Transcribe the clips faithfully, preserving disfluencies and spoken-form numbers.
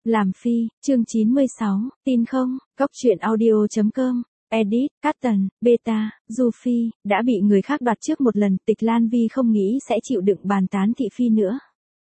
Làm phi, chương chín mươi sáu, tin không, Cóc truyện audio chấm com, edit, Carton, beta, Du Phi, đã bị người khác đoạt trước một lần, Tịch Lan Vi không nghĩ sẽ chịu đựng bàn tán thị phi nữa.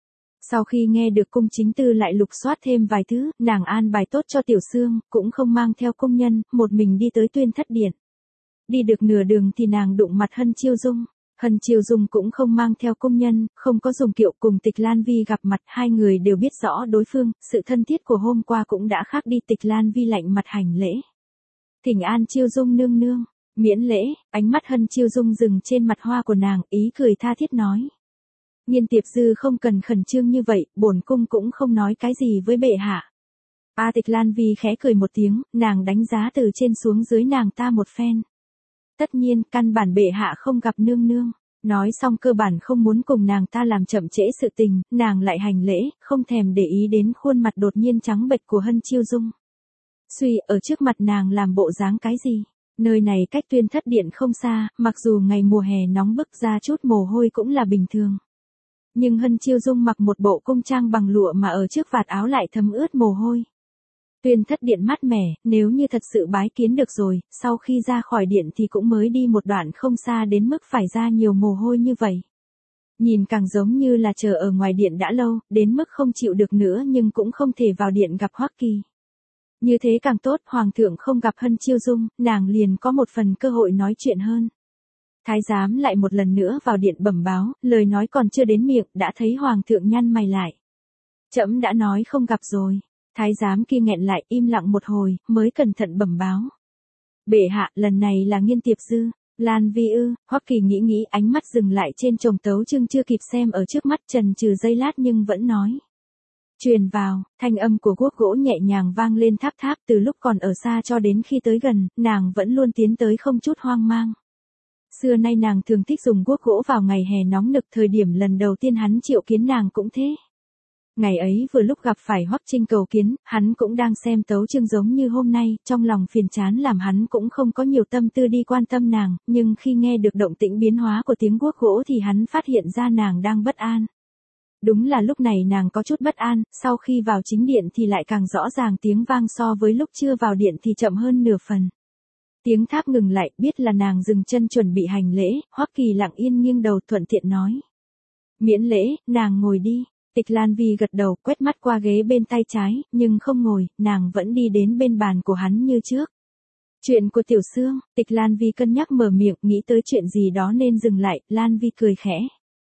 Sau khi nghe được cung chính tư lại lục soát thêm vài thứ, nàng an bài tốt cho Tiểu Sương, cũng không mang theo công nhân, một mình đi tới Tuyên Thất Điện. Đi được nửa đường thì nàng đụng mặt Hân Chiêu Dung. Hân Chiêu Dung cũng không mang theo công nhân, không có dùng kiệu, cùng Tịch Lan Vi gặp mặt, hai người đều biết rõ đối phương, sự thân thiết của hôm qua cũng đã khác đi. Tịch Lan Vi lạnh mặt hành lễ. Thỉnh an Chiêu Dung nương nương, miễn lễ. Ánh mắt Hân Chiêu Dung dừng trên mặt hoa của nàng, ý cười tha thiết nói. Nhiên Tiệp Dư không cần khẩn trương như vậy, bổn cung cũng không nói cái gì với bệ hạ. A Tịch Lan Vi khẽ cười một tiếng, nàng đánh giá từ trên xuống dưới nàng ta một phen. Tất nhiên, căn bản bệ hạ không gặp nương nương. Nói xong cơ bản không muốn cùng nàng ta làm chậm trễ sự tình, nàng lại hành lễ, không thèm để ý đến khuôn mặt đột nhiên trắng bệch của Hân Chiêu Dung. Suy, ở trước mặt nàng làm bộ dáng cái gì? Nơi này cách Tuyên Thất Điện không xa, mặc dù ngày mùa hè nóng bức ra chút mồ hôi cũng là bình thường. Nhưng Hân Chiêu Dung mặc một bộ cung trang bằng lụa mà ở trước vạt áo lại thấm ướt mồ hôi. Tuyên Thất Điện mát mẻ, nếu như thật sự bái kiến được rồi, sau khi ra khỏi điện thì cũng mới đi một đoạn không xa đến mức phải ra nhiều mồ hôi như vậy. Nhìn càng giống như là chờ ở ngoài điện đã lâu, đến mức không chịu được nữa nhưng cũng không thể vào điện gặp Hoắc Kỳ. Như thế càng tốt, Hoàng thượng không gặp Hân Chiêu Dung, nàng liền có một phần cơ hội nói chuyện hơn. Thái giám lại một lần nữa vào điện bẩm báo, lời nói còn chưa đến miệng, đã thấy Hoàng thượng nhăn mày lại. Trẫm đã nói không gặp rồi. Thái giám kia nghẹn lại, im lặng một hồi, mới cẩn thận bẩm báo. Bệ hạ, lần này là Nhiên Tiệp Dư. Lan Vi ư? Hoắc Kỳ nghĩ nghĩ, ánh mắt dừng lại trên chồng tấu chương chưa kịp xem ở trước mắt, chần chừ giây lát nhưng vẫn nói. Truyền vào, thanh âm của guốc gỗ nhẹ nhàng vang lên tháp tháp, từ lúc còn ở xa cho đến khi tới gần, nàng vẫn luôn tiến tới không chút hoang mang. Xưa nay nàng thường thích dùng guốc gỗ vào ngày hè nóng nực, thời điểm lần đầu tiên hắn triệu kiến nàng cũng thế. Ngày ấy vừa lúc gặp phải Hoắc Trinh cầu kiến, hắn cũng đang xem tấu chương giống như hôm nay, trong lòng phiền chán làm hắn cũng không có nhiều tâm tư đi quan tâm nàng, nhưng khi nghe được động tĩnh biến hóa của tiếng guốc gỗ thì hắn phát hiện ra nàng đang bất an. Đúng là lúc này nàng có chút bất an, sau khi vào chính điện thì lại càng rõ ràng tiếng vang so với lúc chưa vào điện thì chậm hơn nửa phần. Tiếng tháp ngừng lại, biết là nàng dừng chân chuẩn bị hành lễ, Hoắc Kỳ lặng yên nghiêng đầu thuận tiện nói. Miễn lễ, nàng ngồi đi. Tịch Lan Vi gật đầu, quét mắt qua ghế bên tay trái, nhưng không ngồi, nàng vẫn đi đến bên bàn của hắn như trước. Chuyện của Tiểu Sương, Tịch Lan Vi cân nhắc mở miệng, nghĩ tới chuyện gì đó nên dừng lại, Lan Vi cười khẽ.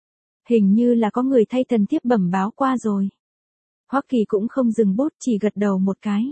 Hình như là có người thay thần thiếp bẩm báo qua rồi. Hoắc Kỳ cũng không dừng bút, chỉ gật đầu một cái.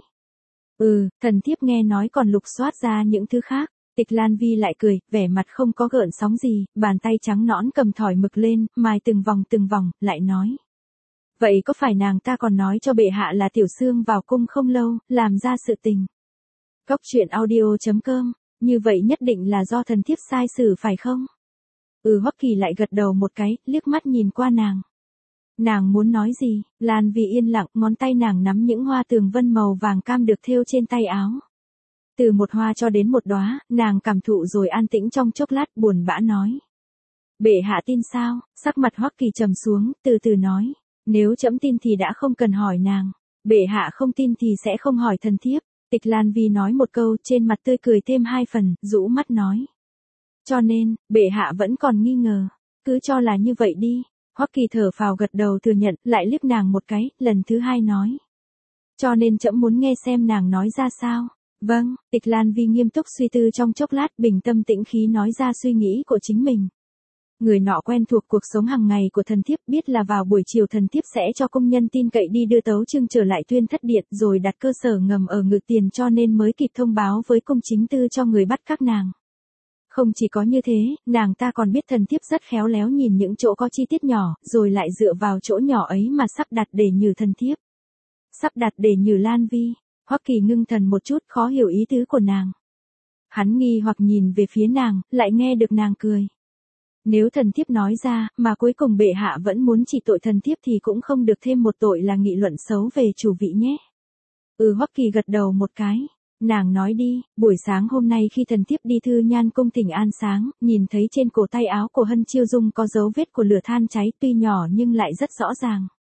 Ừ, thần thiếp nghe nói còn lục soát ra những thứ khác. Tịch Lan Vi lại cười, vẻ mặt không có gợn sóng gì, bàn tay trắng nõn cầm thỏi mực lên, mài từng vòng từng vòng, lại nói. Vậy có phải nàng ta còn nói cho bệ hạ là Tiểu Sương vào cung không lâu, làm ra sự tình? Cóc truyện audio chấm com, như vậy nhất định là do thần thiếp sai xử phải không? Ừ, Hoắc Kỳ lại gật đầu một cái, liếc mắt nhìn qua nàng. Nàng muốn nói gì? Lan Vi yên lặng, ngón tay nàng nắm những hoa tường vân màu vàng cam được thêu trên tay áo. Từ một hoa cho đến một đóa, nàng cảm thụ rồi an tĩnh trong chốc lát, buồn bã nói. Bệ hạ tin sao? Sắc mặt Hoắc Kỳ trầm xuống, từ từ nói. Nếu trẫm tin thì đã không cần hỏi nàng. Bệ hạ không tin thì sẽ không hỏi thần thiếp. Tịch Lan Vi nói một câu, trên mặt tươi cười thêm hai phần, rũ mắt nói. Cho nên, bệ hạ vẫn còn nghi ngờ. Cứ cho là như vậy đi. Hoắc Kỳ thở phào gật đầu thừa nhận, lại liếc nàng một cái, lần thứ hai nói. Cho nên trẫm muốn nghe xem nàng nói ra sao. Vâng, Tịch Lan Vi nghiêm túc suy tư trong chốc lát, bình tâm tĩnh khí nói ra suy nghĩ của chính mình. Người nọ quen thuộc cuộc sống hàng ngày của thần thiếp, biết là vào buổi chiều thần thiếp sẽ cho công nhân tin cậy đi đưa tấu chương trở lại Tuyên Thất Điện rồi đặt cơ sở ngầm ở Ngự Tiền, cho nên mới kịp thông báo với cung chính tư cho người bắt các nàng. Không chỉ có như thế, nàng ta còn biết thần thiếp rất khéo léo nhìn những chỗ có chi tiết nhỏ, rồi lại dựa vào chỗ nhỏ ấy mà sắp đặt để nhử thần thiếp. Sắp đặt để nhử Lan Vi. Hoắc Kỳ ngưng thần một chút, khó hiểu ý tứ của nàng. Hắn nghi hoặc nhìn về phía nàng, lại nghe được nàng cười. Nếu thần thiếp nói ra, mà cuối cùng bệ hạ vẫn muốn chỉ tội thần thiếp thì cũng không được thêm một tội là nghị luận xấu về chủ vị nhé. Ừ, Hoắc Kỳ gật đầu một cái. Nàng nói đi, buổi sáng hôm nay khi thần thiếp đi Thư Nhan cung Thỉnh An sáng, nhìn thấy trên cổ tay áo của Hân Chiêu Dung có dấu vết của lửa than cháy, tuy nhỏ nhưng lại rất rõ ràng.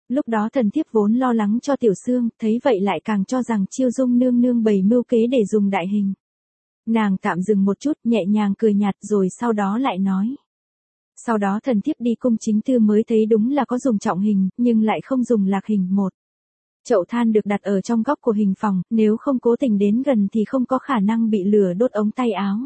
Lúc đó thần thiếp vốn lo lắng cho Tiểu Sương, thấy vậy lại càng cho rằng Chiêu Dung nương nương bày mưu kế để dùng đại hình. Nàng tạm dừng một chút, nhẹ nhàng cười nhạt rồi sau đó lại nói. Sau đó thần thiếp đi cung chính tư mới thấy đúng là có dùng trọng hình, nhưng lại không dùng lạc hình một. Chậu than được đặt ở trong góc của hình phòng, nếu không cố tình đến gần thì không có khả năng bị lửa đốt ống tay áo.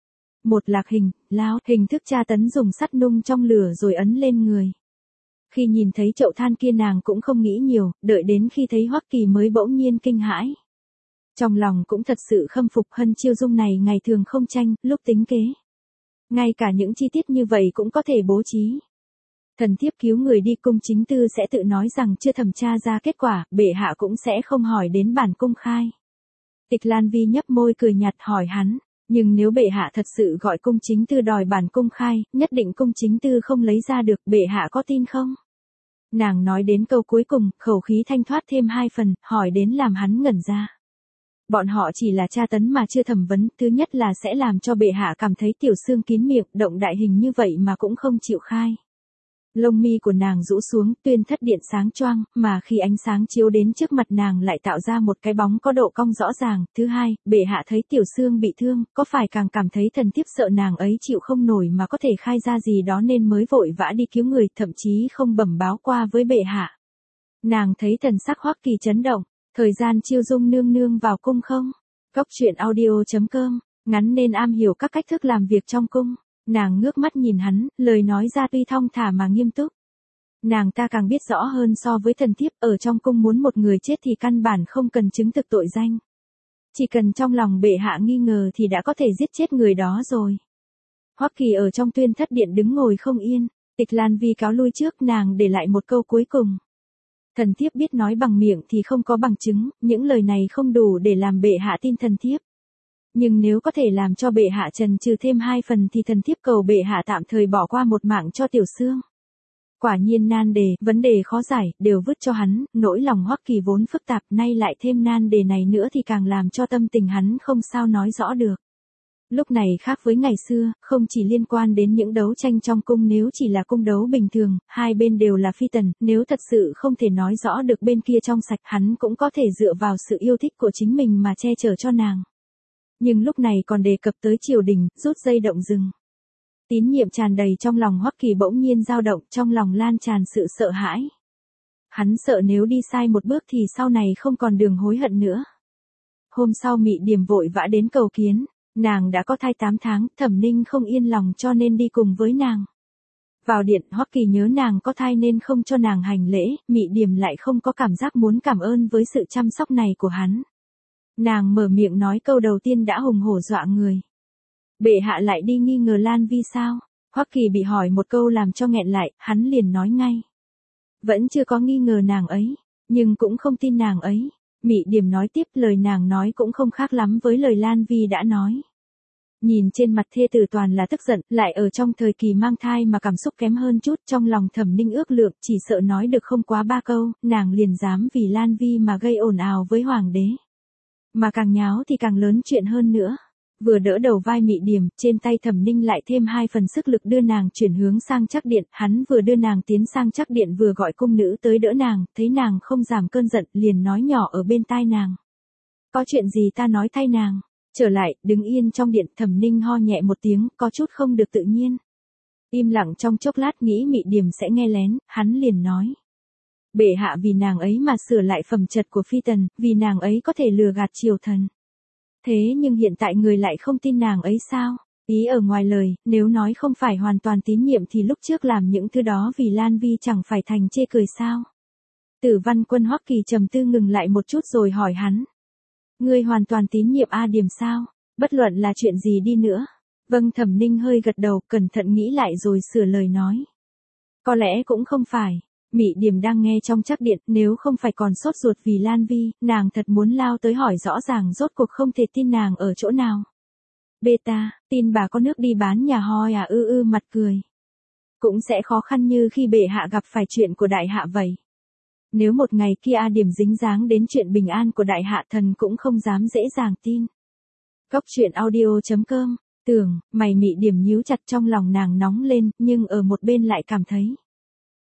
Một lạc hình, lao, hình thức tra tấn dùng sắt nung trong lửa rồi ấn lên người. Khi nhìn thấy chậu than kia nàng cũng không nghĩ nhiều, đợi đến khi thấy Hoắc Kỳ mới bỗng nhiên kinh hãi. Trong lòng cũng thật sự khâm phục Hân Chiêu Dung này ngày thường không tranh, lúc tính kế. Ngay cả những chi tiết như vậy cũng có thể bố trí. Thần thiếp cứu người đi cung chính tư sẽ tự nói rằng chưa thẩm tra ra kết quả, bệ hạ cũng sẽ không hỏi đến bản công khai. Tịch Lan Vi nhấp môi cười nhạt hỏi hắn, nhưng nếu bệ hạ thật sự gọi cung chính tư đòi bản công khai, nhất định cung chính tư không lấy ra được, bệ hạ có tin không? Nàng nói đến câu cuối cùng, khẩu khí thanh thoát thêm hai phần, hỏi đến làm hắn ngẩn ra. Bọn họ chỉ là tra tấn mà chưa thẩm vấn, thứ nhất là sẽ làm cho bệ hạ cảm thấy Tiểu Sương kín miệng, động đại hình như vậy mà cũng không chịu khai. Lông mi của nàng rũ xuống, tuyên thất điện sáng choang, mà khi ánh sáng chiếu đến trước mặt nàng lại tạo ra một cái bóng có độ cong rõ ràng. Thứ hai, bệ hạ thấy Tiểu Sương bị thương, có phải càng cảm thấy thần thiếp sợ nàng ấy chịu không nổi mà có thể khai ra gì đó nên mới vội vã đi cứu người, thậm chí không bẩm báo qua với bệ hạ. Nàng thấy thần sắc Hoắc Kỳ chấn động, thời gian Chiêu Dung nương nương vào cung không? Góc truyện audio chấm com, ngắn nên am hiểu các cách thức làm việc trong cung. Nàng ngước mắt nhìn hắn, lời nói ra tuy thong thả mà nghiêm túc. Nàng ta càng biết rõ hơn so với thần thiếp, ở trong cung muốn một người chết thì căn bản không cần chứng thực tội danh. Chỉ cần trong lòng bệ hạ nghi ngờ thì đã có thể giết chết người đó rồi. Hoắc Kỳ ở trong tuyên thất điện đứng ngồi không yên, Tịch Lan Vi cáo lui trước, nàng để lại một câu cuối cùng. Thần thiếp biết nói bằng miệng thì không có bằng chứng, những lời này không đủ để làm bệ hạ tin thần thiếp. Nhưng nếu có thể làm cho bệ hạ trần trừ thêm hai phần thì thần thiếp cầu bệ hạ tạm thời bỏ qua một mạng cho Tiểu Sương. Quả nhiên nan đề, vấn đề khó giải, đều vứt cho hắn, nỗi lòng Hoắc Kỳ vốn phức tạp, nay lại thêm nan đề này nữa thì càng làm cho tâm tình hắn không sao nói rõ được. Lúc này khác với ngày xưa, không chỉ liên quan đến những đấu tranh trong cung, nếu chỉ là cung đấu bình thường, hai bên đều là phi tần, nếu thật sự không thể nói rõ được bên kia trong sạch, hắn cũng có thể dựa vào sự yêu thích của chính mình mà che chở cho nàng. Nhưng lúc này còn đề cập tới triều đình, rút dây động rừng. Tín nhiệm tràn đầy trong lòng Hoắc Kỳ bỗng nhiên dao động, trong lòng lan tràn sự sợ hãi. Hắn sợ nếu đi sai một bước thì sau này không còn đường hối hận nữa. Hôm sau Mị Điềm vội vã đến cầu kiến, nàng đã có thai tám tháng, Thẩm Ninh không yên lòng cho nên đi cùng với nàng. Vào điện, Hoắc Kỳ nhớ nàng có thai nên không cho nàng hành lễ, Mị Điềm lại không có cảm giác muốn cảm ơn với sự chăm sóc này của hắn. Nàng mở miệng nói câu đầu tiên đã hùng hổ dọa người. Bệ hạ lại đi nghi ngờ Lan Vi sao? Hoắc Kỳ bị hỏi một câu làm cho nghẹn lại, hắn liền nói ngay. Vẫn chưa có nghi ngờ nàng ấy, nhưng cũng không tin nàng ấy. Mị Điềm nói tiếp, lời nàng nói cũng không khác lắm với lời Lan Vi đã nói. Nhìn trên mặt thê tử toàn là tức giận, lại ở trong thời kỳ mang thai mà cảm xúc kém hơn chút, trong lòng Thẩm Ninh ước lượng, chỉ sợ nói được không quá ba câu, nàng liền dám vì Lan Vi mà gây ồn ào với hoàng đế. Mà càng nháo thì càng lớn chuyện hơn nữa. Vừa đỡ đầu vai Mị Điềm, trên tay Thẩm Ninh lại thêm hai phần sức lực đưa nàng chuyển hướng sang Trắc Điện, hắn vừa đưa nàng tiến sang Trắc Điện vừa gọi cung nữ tới đỡ nàng, thấy nàng không giảm cơn giận, liền nói nhỏ ở bên tai nàng. Có chuyện gì ta nói thay nàng. Trở lại, đứng yên trong điện, Thẩm Ninh ho nhẹ một tiếng, có chút không được tự nhiên. Im lặng trong chốc lát nghĩ Mị Điềm sẽ nghe lén, hắn liền nói. Bệ hạ vì nàng ấy mà sửa lại phẩm trật của phi tần, vì nàng ấy có thể lừa gạt triều thần. Thế nhưng hiện tại người lại không tin nàng ấy sao? Ý ở ngoài lời, nếu nói không phải hoàn toàn tín nhiệm thì lúc trước làm những thứ đó vì Lan Vi chẳng phải thành chê cười sao? Tử Văn Quân Hoắc Kỳ trầm tư ngừng lại một chút rồi hỏi hắn. Ngươi hoàn toàn tín nhiệm A Điềm sao? Bất luận là chuyện gì đi nữa. Vâng, Thẩm Ninh hơi gật đầu, cẩn thận nghĩ lại rồi sửa lời nói. Có lẽ cũng không phải. Mị Điềm đang nghe trong Trắc Điện, nếu không phải còn sốt ruột vì Lan Vi, nàng thật muốn lao tới hỏi rõ ràng rốt cuộc không thể tin nàng ở chỗ nào. Beta, tin bà có nước đi bán nhà hoi à, ư ư mặt cười. Cũng sẽ khó khăn như khi bệ hạ gặp phải chuyện của đại hạ vậy. Nếu một ngày kia A Điềm dính dáng đến chuyện bình an của đại hạ, thần cũng không dám dễ dàng tin. Góc truyện audio chấm com, tưởng, mày Mị Điềm nhíu chặt, trong lòng nàng nóng lên, nhưng ở một bên lại cảm thấy.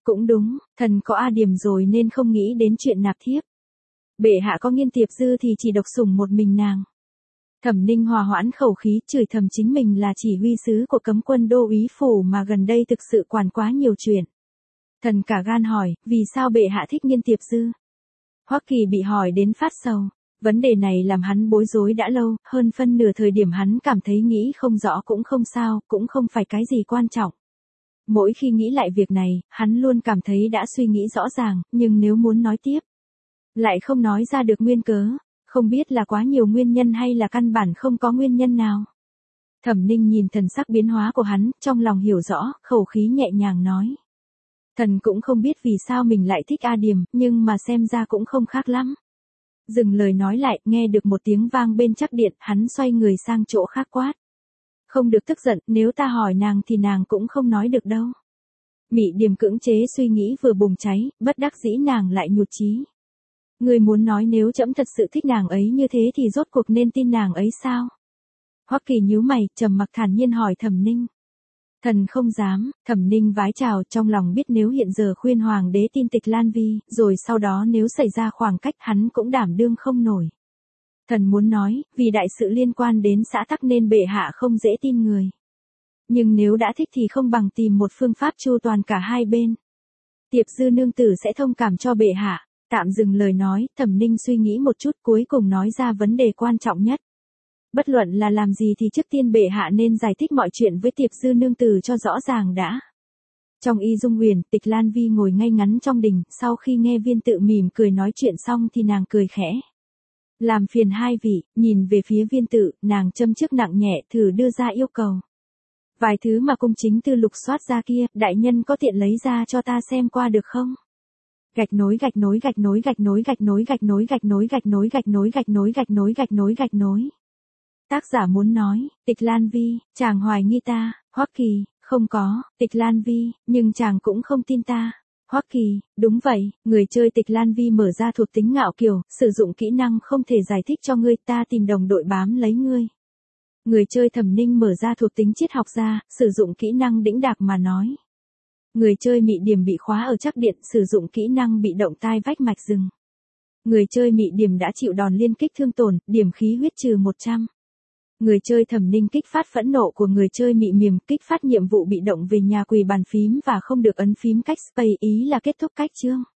Cũng đúng, thần có A điểm rồi nên không nghĩ đến chuyện nạp thiếp. Bệ hạ có nghiên Tiệp Dư thì chỉ độc sủng một mình nàng. Thẩm Ninh hòa hoãn khẩu khí, chửi thầm chính mình là chỉ huy sứ của cấm quân đô úy phủ mà gần đây thực sự quản quá nhiều chuyện. Thần cả gan hỏi, vì sao bệ hạ thích nghiên Tiệp Dư? Hoắc Kỳ bị hỏi đến phát sầu. Vấn đề này làm hắn bối rối đã lâu, hơn phân nửa thời điểm hắn cảm thấy nghĩ không rõ cũng không sao, cũng không phải cái gì quan trọng. Mỗi khi nghĩ lại việc này, hắn luôn cảm thấy đã suy nghĩ rõ ràng, nhưng nếu muốn nói tiếp, lại không nói ra được nguyên cớ, không biết là quá nhiều nguyên nhân hay là căn bản không có nguyên nhân nào. Thẩm Ninh nhìn thần sắc biến hóa của hắn, trong lòng hiểu rõ, khẩu khí nhẹ nhàng nói. Thần cũng không biết vì sao mình lại thích A Điểm, nhưng mà xem ra cũng không khác lắm. Dừng lời nói lại, nghe được một tiếng vang bên chắc điện, hắn xoay người sang chỗ khác quát. Không được tức giận, nếu ta hỏi nàng thì nàng cũng không nói được đâu. Mị Điềm cưỡng chế suy nghĩ vừa bùng cháy, bất đắc dĩ nàng lại nhụt chí. Người muốn nói nếu trẫm thật sự thích nàng ấy như thế thì rốt cuộc nên tin nàng ấy sao? Hoắc Kỳ nhíu mày, trầm mặc thản nhiên hỏi Thẩm Ninh. Thần không dám. Thẩm Ninh vái chào, trong lòng biết nếu hiện giờ khuyên hoàng đế tin Tịch Lan Vi, rồi sau đó nếu xảy ra khoảng cách hắn cũng đảm đương không nổi. Thần muốn nói, vì đại sự liên quan đến xã tắc nên bệ hạ không dễ tin người. Nhưng nếu đã thích thì không bằng tìm một phương pháp chu toàn cả hai bên. Tiệp Dư nương tử sẽ thông cảm cho bệ hạ. Tạm dừng lời nói, Thẩm Ninh suy nghĩ một chút cuối cùng nói ra vấn đề quan trọng nhất. Bất luận là làm gì thì trước tiên bệ hạ nên giải thích mọi chuyện với Tiệp Dư nương tử cho rõ ràng đã. Trong Y Dung Huyền, Tịch Lan Vi ngồi ngay ngắn trong đình, sau khi nghe Viên Tự mỉm cười nói chuyện xong thì nàng cười khẽ. Làm phiền hai vị, nhìn về phía Viên Tự, nàng châm chước nặng nhẹ thử đưa ra yêu cầu. Vài thứ mà cung chính tư lục soát ra kia, đại nhân có tiện lấy ra cho ta xem qua được không? Gạch nối gạch nối gạch nối gạch nối gạch nối gạch nối gạch nối gạch nối gạch nối gạch nối gạch nối gạch nối gạch nối. Tác giả muốn nói, Tịch Lan Vi, chàng hoài nghi ta. Hoắc Kỳ, không có. Tịch Lan Vi, nhưng chàng cũng không tin ta. Hoắc Kỳ, đúng vậy. Người chơi Tịch Lan Vi mở ra thuộc tính ngạo kiều, sử dụng kỹ năng không thể giải thích cho ngươi, ta tìm đồng đội bám lấy ngươi. Người chơi Thẩm Ninh mở ra thuộc tính triết học ra, sử dụng kỹ năng đĩnh đạc mà nói. Người chơi Mị Điềm bị khóa ở chắc điện, sử dụng kỹ năng bị động tai vách mạch rừng. Người chơi Mị Điềm đã chịu đòn liên kích thương tổn, điểm khí huyết trừ một trăm. Người chơi Thẩm Ninh kích phát phẫn nộ của người chơi Mị Miềm, kích phát nhiệm vụ bị động về nhà quỳ bàn phím và không được ấn phím cách space, ý là kết thúc cách chương.